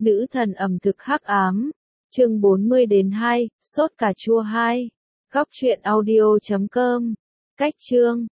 Nữ thần ẩm thực hắc ám, chương 40-2, sốt cà chua 2. Góc truyện audio.com. Cách chương